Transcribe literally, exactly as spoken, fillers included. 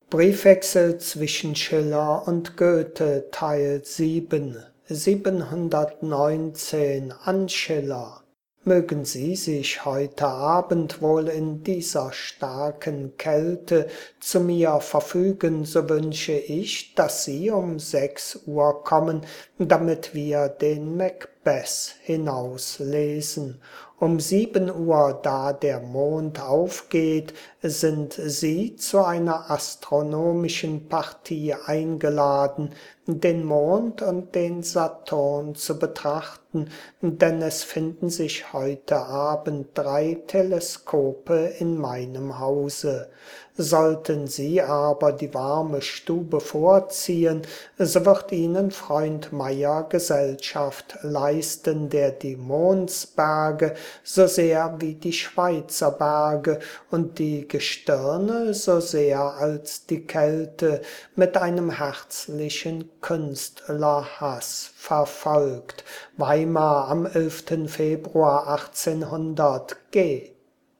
Briefwechsel zwischen Schiller und Goethe Teil sieben siebenhundertneunzehn an Schiller. Mögen Sie sich heute Abend wohl in dieser starken Kälte zu mir verfügen, so wünsche ich, dass Sie um sechs Uhr kommen, damit wir den Macbeth hinauslesen. Um sieben Uhr, da der Mond aufgeht, sind Sie zu einer astronomischen Partie eingeladen, den Mond und den Saturn zu betrachten, denn es finden sich heute Abend drei Teleskope in meinem Hause. Sollten Sie aber die warme Stube vorziehen, so wird Ihnen Freund Meyer Gesellschaft leisten, der die Mondsberge so sehr wie die Schweizer Berge und die Gestirne so sehr als die Kälte mit einem herzlichen Künstlerhass verfolgt. Weimar am elften Februar achtzehnhundert G